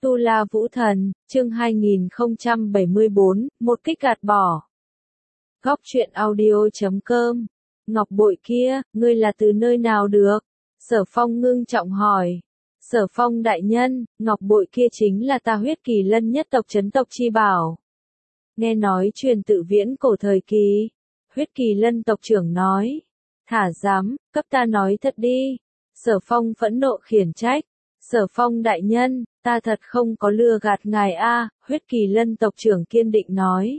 Tu La Vũ Thần, chương 2074, một kích gạt bỏ. Góc truyện audio.com. Ngọc bội kia, ngươi là từ nơi nào được? Sở Phong ngưng trọng hỏi. Sở Phong đại nhân, ngọc bội kia chính là ta Huyết Kỳ Lân nhất tộc trấn tộc chi bảo. Nghe nói truyền tự viễn cổ thời kỳ. Huyết Kỳ Lân tộc trưởng nói. Thả dám, cấp ta nói thật đi. Sở Phong phẫn nộ khiển trách. Sở Phong đại nhân, ta thật không có lừa gạt ngài a, Huyết Kỳ Lân tộc trưởng kiên định nói.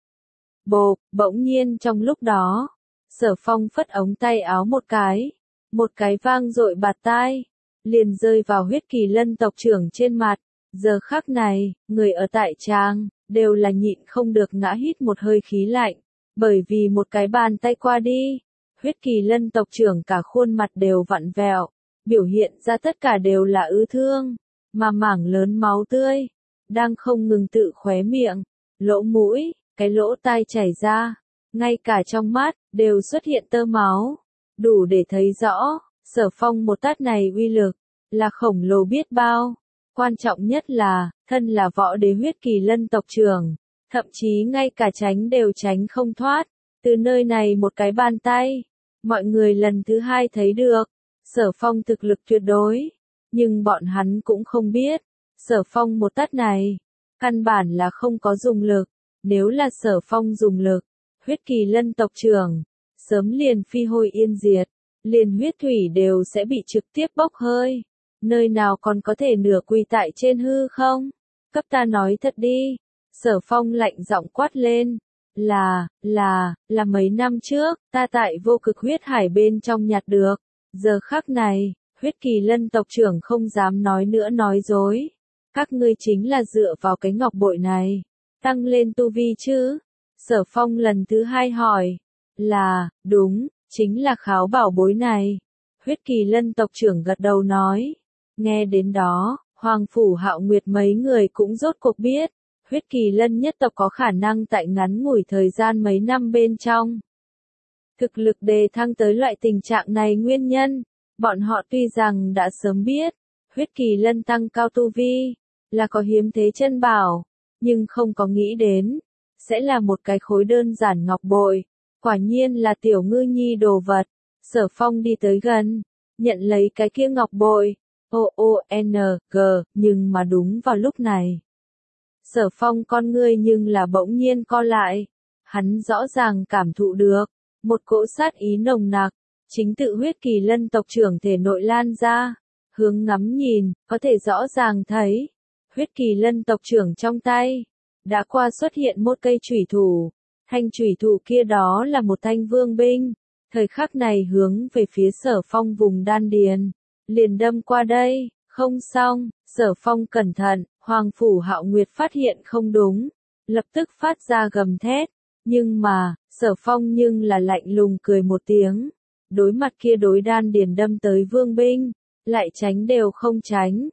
Bỗng nhiên trong lúc đó, Sở Phong phất ống tay áo một cái vang dội bạt tai, liền rơi vào Huyết Kỳ Lân tộc trưởng trên mặt. Giờ khắc này, người ở tại trang đều là nhịn không được ngã hít một hơi khí lạnh, bởi vì một cái bàn tay qua đi, Huyết Kỳ Lân tộc trưởng cả khuôn mặt đều vặn vẹo, biểu hiện ra tất cả đều là ứ thương, mà mảng lớn máu tươi đang không ngừng tự khóe miệng, lỗ mũi, cái lỗ tai chảy ra, ngay cả trong mắt đều xuất hiện tơ máu, đủ để thấy rõ, Sở Phong một tát này uy lực là khổng lồ biết bao. Quan trọng nhất là, thân là võ đế Huyết Kỳ Lân tộc trưởng, thậm chí ngay cả tránh đều tránh không thoát, từ nơi này một cái bàn tay, mọi người lần thứ hai thấy được, Sở Phong thực lực tuyệt đối, nhưng bọn hắn cũng không biết, Sở Phong một tát này, căn bản là không có dùng lực, nếu là Sở Phong dùng lực, Huyết Kỳ Lân tộc trưởng, sớm liền phi hôi yên diệt, liền huyết thủy đều sẽ bị trực tiếp bốc hơi. Nơi nào còn có thể nửa quỳ tại trên hư không? Cấp ta nói thật đi. Sở Phong lạnh giọng quát lên. Là mấy năm trước, ta tại vô cực huyết hải bên trong nhặt được. Giờ khắc này, Huyết Kỳ Lân tộc trưởng không dám nói nữa nói dối. Các ngươi chính là dựa vào cái ngọc bội này, tăng lên tu vi chứ? Sở Phong lần thứ hai hỏi. Đúng, chính là kháo bảo bối này. Huyết Kỳ Lân tộc trưởng gật đầu nói. Nghe đến đó, Hoàng Phủ Hạo Nguyệt mấy người cũng rốt cuộc biết, Huyết Kỳ Lân nhất tộc có khả năng tại ngắn ngủi thời gian mấy năm bên trong. Thực lực đề thăng tới loại tình trạng này nguyên nhân, bọn họ tuy rằng đã sớm biết, Huyết Kỳ Lân tăng cao tu vi, là có hiếm thế chân bảo, nhưng không có nghĩ đến, sẽ là một cái khối đơn giản ngọc bội, quả nhiên là tiểu ngư nhi đồ vật. Sở Phong đi tới gần, nhận lấy cái kia ngọc bội. O-O-N-G, nhưng mà đúng vào lúc này. Sở Phong con ngươi nhưng là bỗng nhiên co lại. Hắn rõ ràng cảm thụ được, một cỗ sát ý nồng nặc, chính tự Huyết Kỳ Lân tộc trưởng thể nội lan ra. Hướng ngắm nhìn, có thể rõ ràng thấy, Huyết Kỳ Lân tộc trưởng trong tay, đã qua xuất hiện một cây chủy thủ. Thanh chủy thủ kia đó là một thanh vương binh, thời khắc này hướng về phía Sở Phong vùng đan điền. Liền đâm qua đây, không xong, Sở Phong cẩn thận, Hoàng Phủ Hạo Nguyệt phát hiện không đúng, lập tức phát ra gầm thét, nhưng mà, Sở Phong nhưng là lạnh lùng cười một tiếng, đối mặt kia đối đan điền đâm tới vương binh, lại tránh đều không tránh,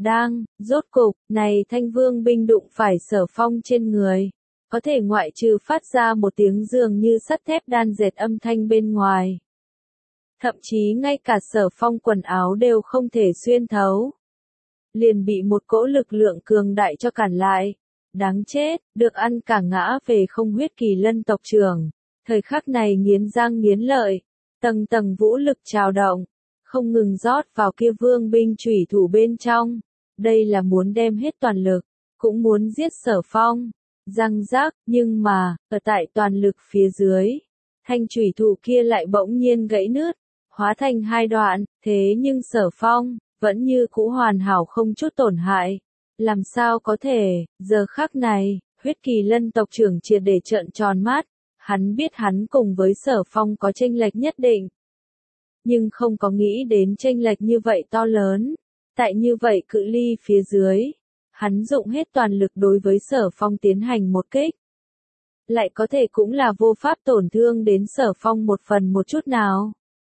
rốt cục, này thanh vương binh đụng phải Sở Phong trên người, có thể ngoại trừ phát ra một tiếng dường như sắt thép đan dệt âm thanh bên ngoài. Thậm chí ngay cả Sở Phong quần áo đều không thể xuyên thấu. Liền bị một cỗ lực lượng cường đại cho cản lại. Đáng chết, được ăn cả ngã về không Huyết Kỳ Lân tộc trưởng. Thời khắc này nghiến răng nghiến lợi. Tầng tầng vũ lực trào động. Không ngừng rót vào kia vương binh chủy thủ bên trong. Đây là muốn đem hết toàn lực. Cũng muốn giết Sở Phong. Răng rác, nhưng mà, ở tại toàn lực phía dưới. Thanh chủy thủ kia lại bỗng nhiên gãy nứt. Hóa thành hai đoạn, thế nhưng Sở Phong, vẫn như cũ hoàn hảo không chút tổn hại. Làm sao có thể, giờ khắc này, Huyết Kỳ Lân tộc trưởng triệt để trợn tròn mắt, hắn biết hắn cùng với Sở Phong có chênh lệch nhất định. Nhưng không có nghĩ đến chênh lệch như vậy to lớn, tại như vậy cự ly phía dưới, hắn dụng hết toàn lực đối với Sở Phong tiến hành một kích. Lại có thể cũng là vô pháp tổn thương đến Sở Phong một phần một chút nào.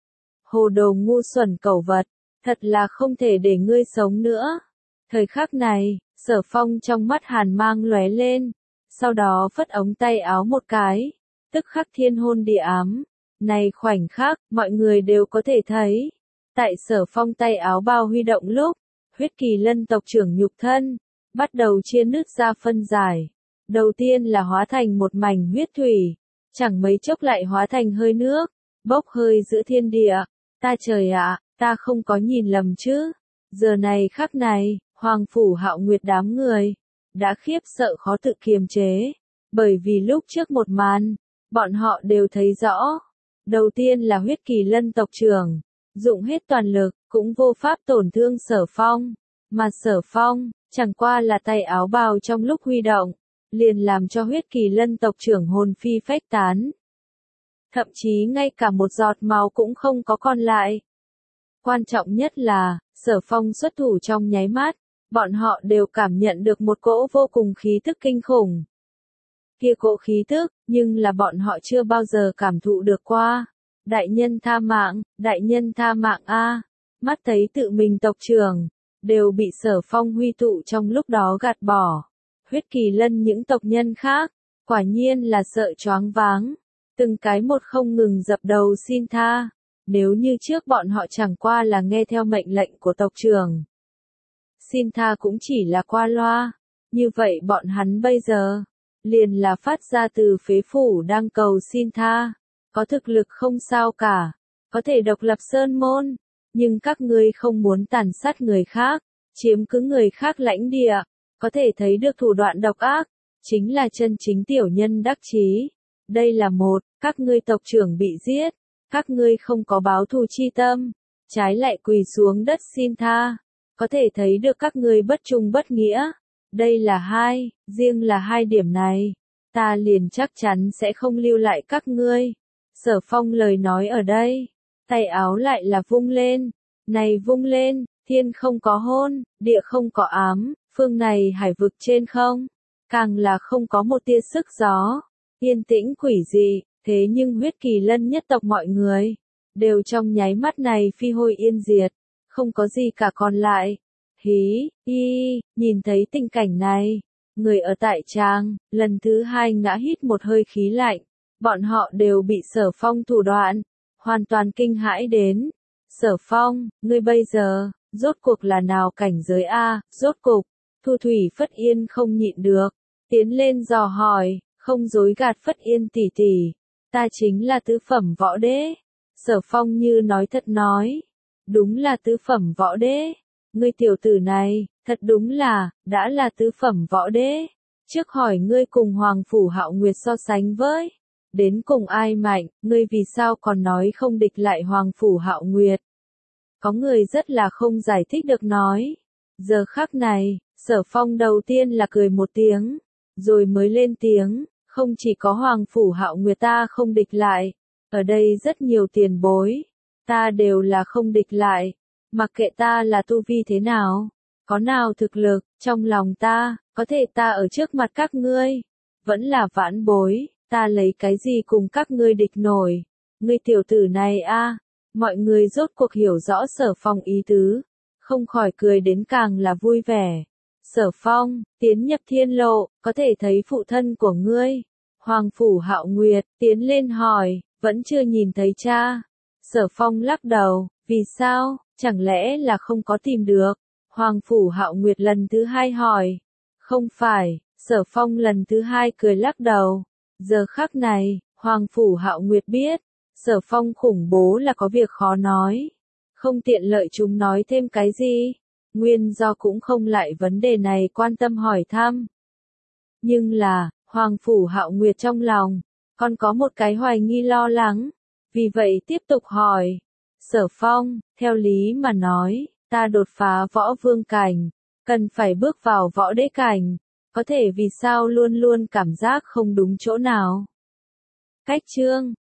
Hồ đồ ngu xuẩn cẩu vật, thật là không thể để ngươi sống nữa. Thời khắc này, Sở Phong trong mắt hàn mang lóe lên, sau đó phất ống tay áo một cái, tức khắc thiên hôn địa ám. Này khoảnh khắc, mọi người đều có thể thấy, tại Sở Phong tay áo bao huy động lúc, Huyết Kỳ Lân tộc trưởng nhục thân, bắt đầu chia nứt ra phân giải. Đầu tiên là hóa thành một mảnh huyết thủy, chẳng mấy chốc lại hóa thành hơi nước, bốc hơi giữa thiên địa. Ta trời ạ, ta không có nhìn lầm chứ? Giờ này khắc này, Hoàng Phủ Hạo Nguyệt đám người đã khiếp sợ khó tự kiềm chế, bởi vì lúc trước một màn, bọn họ đều thấy rõ. Đầu tiên là huyết kỳ lân tộc trưởng, dụng hết toàn lực, cũng vô pháp tổn thương Sở Phong, mà Sở Phong, chẳng qua là tay áo bào trong lúc huy động, liền làm cho huyết kỳ lân tộc trưởng hồn phi phách tán. Thậm chí ngay cả một giọt máu cũng không có còn lại. Quan trọng nhất là, Sở Phong xuất thủ trong nháy mắt, bọn họ đều cảm nhận được một cỗ vô cùng khí tức kinh khủng. Kia cỗ khí tức, nhưng là bọn họ chưa bao giờ cảm thụ được qua. Đại nhân tha mạng a. Mắt thấy tự mình tộc trưởng, đều bị Sở Phong huy tụ trong lúc đó gạt bỏ. Huyết kỳ lân những tộc nhân khác, quả nhiên là sợ choáng váng. Từng cái một không ngừng dập đầu xin tha. Nếu như trước bọn họ chẳng qua là nghe theo mệnh lệnh của tộc trưởng, xin tha cũng chỉ là qua loa. Như vậy bọn hắn bây giờ, liền là phát ra từ phế phủ đang cầu xin tha. Có thực lực không sao cả, có thể độc lập sơn môn, nhưng các ngươi không muốn tàn sát người khác, chiếm cứ người khác lãnh địa, có thể thấy được thủ đoạn độc ác, chính là chân chính tiểu nhân đắc chí. Đây là một, các ngươi tộc trưởng bị giết, các ngươi không có báo thù chi tâm, trái lại quỳ xuống đất xin tha, có thể thấy được các ngươi bất trung bất nghĩa. Đây là hai, riêng là hai điểm này, ta liền chắc chắn sẽ không lưu lại các ngươi. Sở Phong lời nói ở đây, tay áo lại là vung lên, này vung lên, thiên không có hôn, địa không có ám, phương này hải vực trên không, càng là không có một tia sức gió, yên tĩnh quỷ dị, thế nhưng huyết kỳ lân nhất tộc mọi người, đều trong nháy mắt này phi hôi yên diệt, không có gì cả còn lại. Nhìn thấy tình cảnh này, người ở tại trang, lần thứ hai ngã hít một hơi khí lạnh, bọn họ đều bị Sở Phong thủ đoạn, hoàn toàn kinh hãi đến. Sở Phong, ngươi bây giờ, rốt cuộc là nào cảnh giới a? Rốt cục, Thu Thủy Phất Yên không nhịn được, tiến lên dò hỏi, không dối gạt Phất Yên tỷ tỷ, ta chính là tứ phẩm võ đế. Sở Phong như nói thật nói, đúng là tứ phẩm võ đế. Ngươi tiểu tử này, thật đúng là, đã là tứ phẩm võ đế. Trước hỏi ngươi cùng Hoàng Phủ Hạo Nguyệt so sánh với, đến cùng ai mạnh, ngươi vì sao còn nói không địch lại Hoàng Phủ Hạo Nguyệt. Có người rất là không giải thích được nói. Giờ khắc này, Sở Phong đầu tiên là cười một tiếng, rồi mới lên tiếng, không chỉ có Hoàng Phủ Hạo Nguyệt ta không địch lại, ở đây rất nhiều tiền bối, ta đều là không địch lại. Mặc kệ ta là tu vi thế nào, có nào thực lực, trong lòng ta, có thể ta ở trước mặt các ngươi, vẫn là vãn bối, ta lấy cái gì cùng các ngươi địch nổi. Ngươi tiểu tử này a, mọi người rốt cuộc hiểu rõ Sở Phong ý tứ, không khỏi cười đến càng là vui vẻ. Sở Phong, tiến nhập thiên lộ, có thể thấy phụ thân của ngươi. Hoàng Phủ Hạo Nguyệt, tiến lên hỏi, vẫn chưa nhìn thấy cha. Sở Phong lắc đầu, vì sao? Chẳng lẽ là không có tìm được? Hoàng Phủ Hạo Nguyệt lần thứ hai hỏi. Không phải, Sở Phong lần thứ hai cười lắc đầu. Giờ khắc này, Hoàng Phủ Hạo Nguyệt biết, Sở Phong khủng bố là có việc khó nói. Không tiện lợi chúng nói thêm cái gì. Nguyên do cũng không lại vấn đề này quan tâm hỏi thăm. Nhưng là, Hoàng Phủ Hạo Nguyệt trong lòng, còn có một cái hoài nghi lo lắng. Vì vậy tiếp tục hỏi. Sở Phong, theo lý mà nói, ta đột phá võ vương cảnh, cần phải bước vào võ đế cảnh, có thể vì sao luôn luôn cảm giác không đúng chỗ nào. Cách chương